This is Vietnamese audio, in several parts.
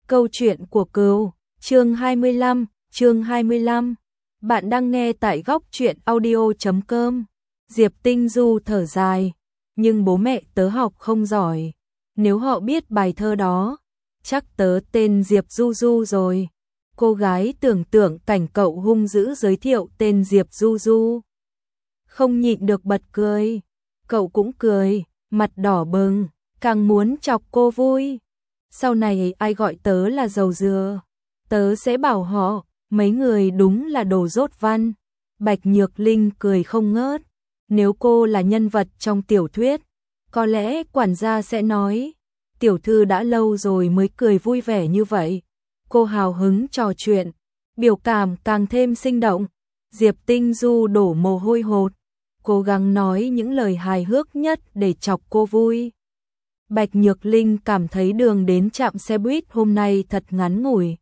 Câu chuyện của Cừu, chương 25. Bạn đang nghe tại góc truyện audio.com. Diệp Tinh Du thở dài, nhưng bố mẹ tớ học không giỏi. Nếu họ biết bài thơ đó, chắc tớ tên Diệp Du Du rồi. Cô gái tưởng tượng cảnh cậu hung dữ giới thiệu tên Diệp Du Du. Không nhịn được bật cười. Cậu cũng cười, mặt đỏ bừng, càng muốn chọc cô vui. Sau này ai gọi tớ là dầu dừa, tớ sẽ bảo họ, mấy người đúng là đồ dốt văn. Bạch Nhược Linh cười không ngớt. Nếu cô là nhân vật trong tiểu thuyết, có lẽ quản gia sẽ nói, tiểu thư đã lâu rồi mới cười vui vẻ như vậy. Cô hào hứng trò chuyện, biểu cảm càng thêm sinh động. Diệp Tinh Du đổ mồ hôi hột, cố gắng nói những lời hài hước nhất để chọc cô vui. Bạch Nhược Linh cảm thấy đường đến trạm xe buýt hôm nay thật ngắn ngủi.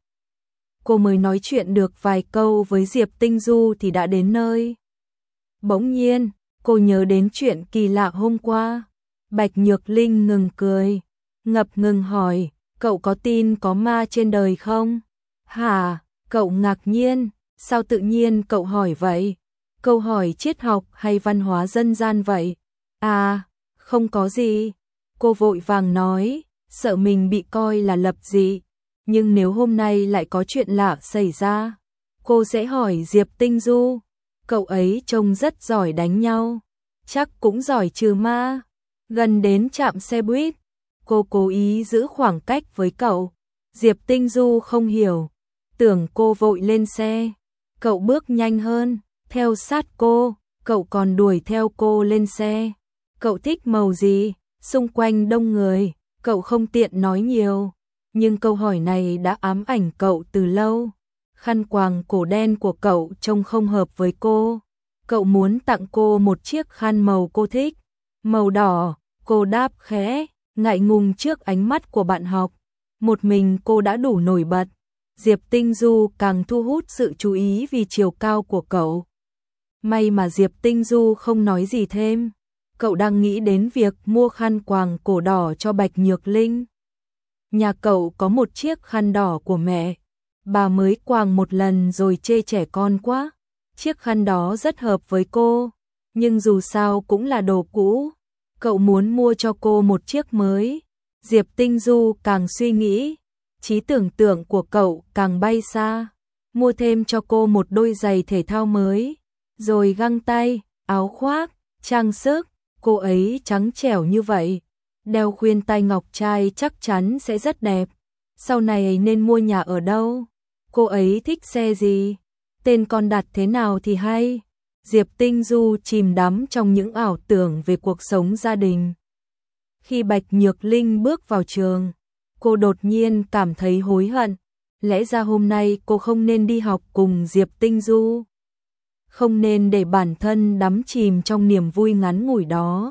Cô mới nói chuyện được vài câu với Diệp Tinh Du thì đã đến nơi. Bỗng nhiên, cô nhớ đến chuyện kỳ lạ hôm qua. Bạch Nhược Linh ngừng cười, ngập ngừng hỏi, cậu có tin có ma trên đời không? Hả? Cậu ngạc nhiên, sao tự nhiên cậu hỏi vậy? Câu hỏi triết học hay văn hóa dân gian vậy? À, không có gì. Cô vội vàng nói, sợ mình bị coi là lập dị. Nhưng nếu hôm nay lại có chuyện lạ xảy ra, cô sẽ hỏi Diệp Tinh Du. Cậu ấy trông rất giỏi đánh nhau, chắc cũng giỏi trừ ma. Gần đến trạm xe buýt, cô cố ý giữ khoảng cách với cậu. Diệp Tinh Du không hiểu, tưởng cô vội lên xe. Cậu bước nhanh hơn, theo sát cô, cậu còn đuổi theo cô lên xe. Cậu thích màu gì? Xung quanh đông người, cậu không tiện nói nhiều, nhưng câu hỏi này đã ám ảnh cậu từ lâu. Khăn quàng cổ đen của cậu trông không hợp với cô. Cậu muốn tặng cô một chiếc khăn màu cô thích, màu đỏ. Cô đáp khẽ, ngại ngùng trước ánh mắt của bạn học. Một mình cô đã đủ nổi bật. Diệp Tinh Du càng thu hút sự chú ý vì chiều cao của cậu. May mà Diệp Tinh Du không nói gì thêm. Cậu đang nghĩ đến việc mua khăn quàng cổ đỏ cho Bạch Nhược Linh. Nhà cậu có một chiếc khăn đỏ của mẹ, bà mới quàng một lần rồi chê trẻ con quá. Chiếc khăn đó rất hợp với cô, nhưng dù sao cũng là đồ cũ. Cậu muốn mua cho cô một chiếc mới. Diệp Tinh Du càng suy nghĩ, trí tưởng tượng của cậu càng bay xa. Mua thêm cho cô một đôi giày thể thao mới, rồi găng tay, áo khoác, trang sức. Cô ấy trắng trẻo như vậy, đeo khuyên tai ngọc trai chắc chắn sẽ rất đẹp. Sau này nên mua nhà ở đâu? Cô ấy thích xe gì? Tên con đặt thế nào thì hay? Diệp Tinh Du chìm đắm trong những ảo tưởng về cuộc sống gia đình. Khi Bạch Nhược Linh bước vào trường, cô đột nhiên cảm thấy hối hận. Lẽ ra hôm nay cô không nên đi học cùng Diệp Tinh Du. Không nên để bản thân đắm chìm trong niềm vui ngắn ngủi đó.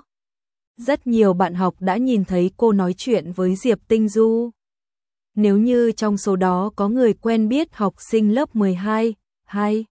Rất nhiều bạn học đã nhìn thấy cô nói chuyện với Diệp Tinh Du. Nếu như trong số đó có người quen biết học sinh lớp 12, hay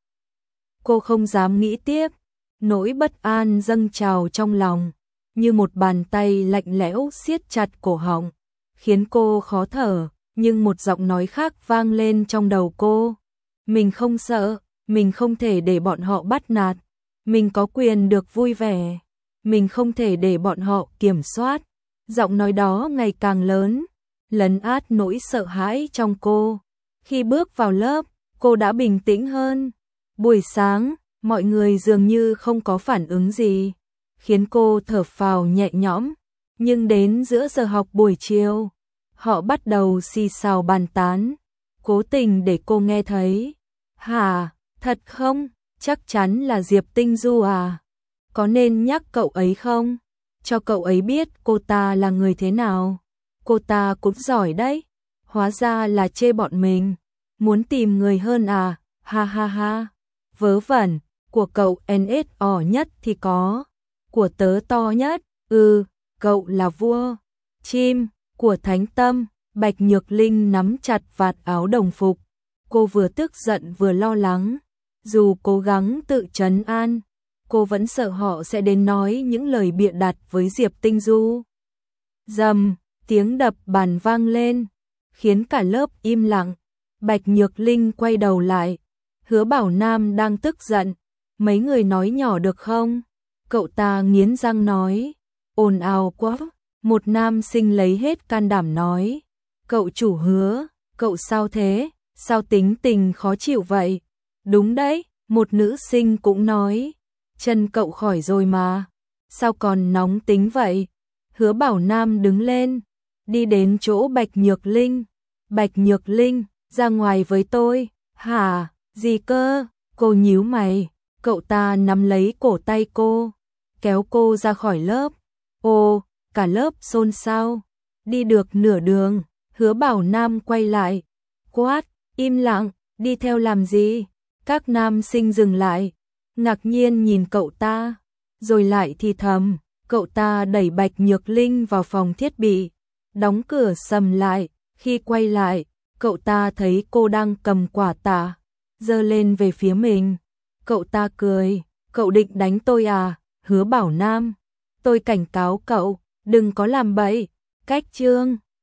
cô không dám nghĩ tiếp, nỗi bất an dâng trào trong lòng, như một bàn tay lạnh lẽo siết chặt cổ họng, khiến cô khó thở, nhưng một giọng nói khác vang lên trong đầu cô. Mình không sợ. Mình không thể để bọn họ bắt nạt, mình có quyền được vui vẻ, mình không thể để bọn họ kiểm soát. Giọng nói đó ngày càng lớn, lấn át nỗi sợ hãi trong cô. Khi bước vào lớp, cô đã bình tĩnh hơn. Buổi sáng, mọi người dường như không có phản ứng gì, khiến cô thở phào nhẹ nhõm. Nhưng đến giữa giờ học buổi chiều, họ bắt đầu xì xào bàn tán, cố tình để cô nghe thấy. Hả? Thật không? Chắc chắn là Diệp Tinh Du à? Có nên nhắc cậu ấy không? Cho cậu ấy biết cô ta là người thế nào? Cô ta cũng giỏi đấy. Hóa ra là chê bọn mình. Muốn tìm người hơn à? Ha ha ha. Vớ vẩn, của cậu NSO nhất thì có. Của tớ to nhất. Cậu là vua. Chim, của Thánh Tâm. Bạch Nhược Linh nắm chặt vạt áo đồng phục. Cô vừa tức giận vừa lo lắng. Dù cố gắng tự trấn an, cô vẫn sợ họ sẽ đến nói những lời bịa đặt với Diệp Tinh Du. Rầm, tiếng đập bàn vang lên. khiến cả lớp im lặng. Bạch Nhược Linh quay đầu lại, Hứa Bảo Nam đang tức giận, mấy người nói nhỏ được không? Cậu ta nghiến răng nói, ồn ào quá. Một nam sinh lấy hết can đảm nói, cậu chủ Hứa, cậu sao thế, sao tính tình khó chịu vậy? Đúng đấy, một nữ sinh cũng nói, chân cậu khỏi rồi mà, sao còn nóng tính vậy? Hứa Bảo Nam đứng lên, đi đến chỗ Bạch Nhược Linh. Bạch Nhược Linh, ra ngoài với tôi. Hả, gì cơ? Cô nhíu mày, cậu ta nắm lấy cổ tay cô, kéo cô ra khỏi lớp. Ô, cả lớp xôn xao. Đi được nửa đường, Hứa Bảo Nam quay lại, quát, im lặng, đi theo làm gì? Các nam sinh dừng lại, ngạc nhiên nhìn cậu ta, rồi lại thì thầm. Cậu ta đẩy Bạch Nhược Linh vào phòng thiết bị, đóng cửa sầm lại. Khi quay lại, cậu ta thấy cô đang cầm quả táo, giơ lên về phía mình. Cậu ta cười, cậu định đánh tôi à? Hứa Bảo Nam, tôi cảnh cáo cậu, đừng có làm bậy. Cách chương